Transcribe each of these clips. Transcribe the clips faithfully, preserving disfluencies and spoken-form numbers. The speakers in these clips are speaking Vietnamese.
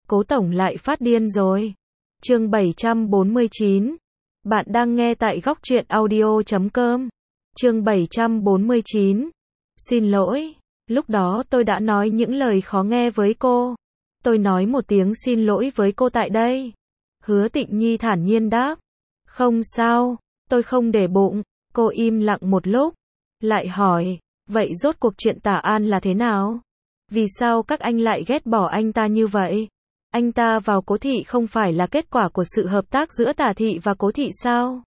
Cố tổng lại phát điên rồi. Chương bảy trăm bốn mươi chín. Bạn đang nghe tại góc truyện audio chấm com. Chương bảy trăm bốn mươi chín. Xin lỗi, lúc đó tôi đã nói những lời khó nghe với cô. Tôi nói một tiếng xin lỗi với cô tại đây. Hứa Tịnh Nhi thản nhiên đáp. Không sao, tôi không để bụng. Cô im lặng một lúc, lại hỏi, vậy rốt cuộc chuyện Tả An là thế nào? Vì sao các anh lại ghét bỏ anh ta như vậy? Anh ta vào Cố thị không phải là kết quả của sự hợp tác giữa Tả thị và Cố thị sao?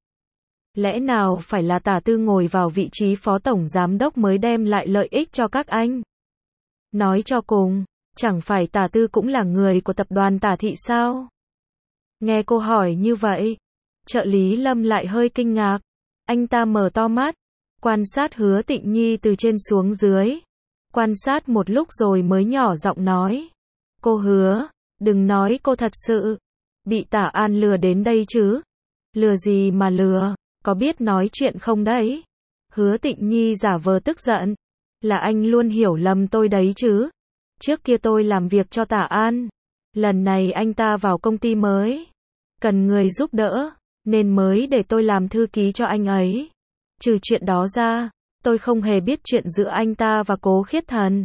Lẽ nào phải là Tả Tư ngồi vào vị trí phó tổng giám đốc mới đem lại lợi ích cho các anh? Nói cho cùng, chẳng phải Tả Tư cũng là người của tập đoàn Tả thị sao? Nghe cô hỏi như vậy, trợ lý Lâm lại hơi kinh ngạc. Anh ta mở to mắt, quan sát Hứa Tịnh Nhi từ trên xuống dưới. Quan sát một lúc rồi mới nhỏ giọng nói. Cô Hứa, đừng nói cô thật sự bị Tả An lừa đến đây chứ. Lừa gì mà lừa, có biết nói chuyện không đấy? Hứa Tịnh Nhi giả vờ tức giận. Là anh luôn hiểu lầm tôi đấy chứ. Trước kia tôi làm việc cho Tả An. Lần này anh ta vào công ty mới, cần người giúp đỡ, nên mới để tôi làm thư ký cho anh ấy. Trừ chuyện đó ra, tôi không hề biết chuyện giữa anh ta và Cố Khiết Thần.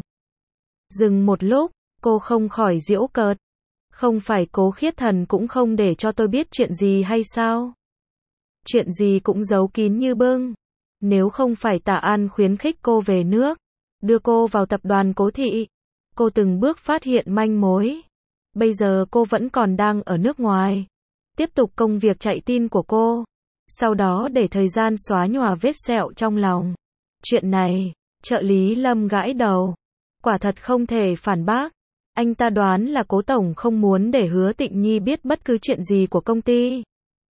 Dừng một lúc, cô không khỏi giễu cợt. Không phải Cố Khiết Thần cũng không để cho tôi biết chuyện gì hay sao? Chuyện gì cũng giấu kín như bưng. Nếu không phải Tả An khuyến khích cô về nước, đưa cô vào tập đoàn Cố thị, cô từng bước phát hiện manh mối. Bây giờ cô vẫn còn đang ở nước ngoài, tiếp tục công việc chạy tin của cô, sau đó để thời gian xóa nhòa vết sẹo trong lòng. Chuyện này, trợ lý Lâm gãi đầu. Quả thật không thể phản bác. Anh ta đoán là Cố tổng không muốn để Hứa Tịnh Nhi biết bất cứ chuyện gì của công ty.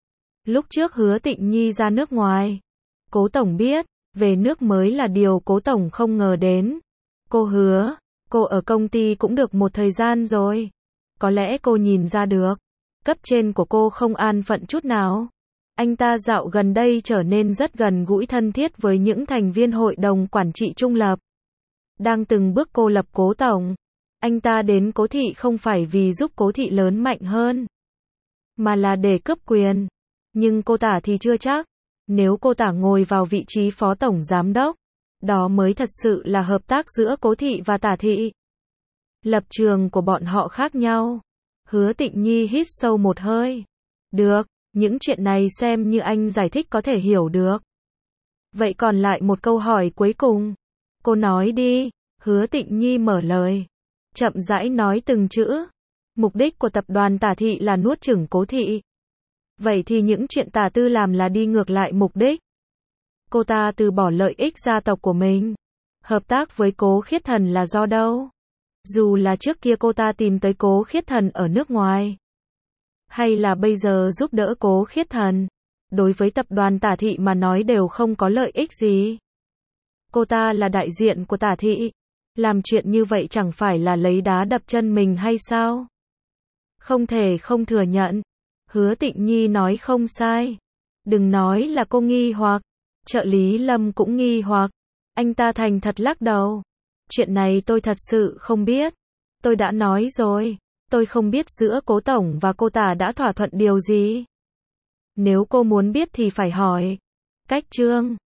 Lúc trước Hứa Tịnh Nhi ra nước ngoài, Cố tổng biết, về nước mới là điều Cố tổng không ngờ đến. Cô Hứa, cô ở công ty cũng được một thời gian rồi. Có lẽ cô nhìn ra được, cấp trên của cô không an phận chút nào. Anh ta dạo gần đây trở nên rất gần gũi thân thiết với những thành viên hội đồng quản trị trung lập. Đang từng bước cô lập Cố tổng. Anh ta đến Cố thị không phải vì giúp Cố thị lớn mạnh hơn, mà là để cướp quyền. Nhưng cô Tả thì chưa chắc. Nếu cô Tả ngồi vào vị trí phó tổng giám đốc, đó mới thật sự là hợp tác giữa Cố thị và Tả thị. Lập trường của bọn họ khác nhau. Hứa Tịnh Nhi hít sâu một hơi. Được, những chuyện này xem như anh giải thích có thể hiểu được. Vậy còn lại một câu hỏi cuối cùng. Cô nói đi. Hứa Tịnh Nhi mở lời, chậm rãi nói từng chữ. Mục đích của tập đoàn Tả thị là nuốt chửng Cố thị. Vậy thì những chuyện Tả Tư làm là đi ngược lại mục đích. Cô ta từ bỏ lợi ích gia tộc của mình, hợp tác với Cố Khiết Thần là do đâu? Dù là trước kia cô ta tìm tới Cố Khiết Thần ở nước ngoài, hay là bây giờ giúp đỡ Cố Khiết Thần, đối với tập đoàn Tả thị mà nói đều không có lợi ích gì. Cô ta là đại diện của Tả thị, làm chuyện như vậy chẳng phải là lấy đá đập chân mình hay sao? Không thể không thừa nhận. Hứa Tịnh Nhi nói không sai. Đừng nói là cô nghi hoặc. Trợ lý Lâm cũng nghi hoặc. Anh ta thành thật lắc đầu. Chuyện này tôi thật sự không biết. Tôi đã nói rồi, tôi không biết giữa Cố tổng và cô Tả đã thỏa thuận điều gì. Nếu cô muốn biết thì phải hỏi. Cách Trương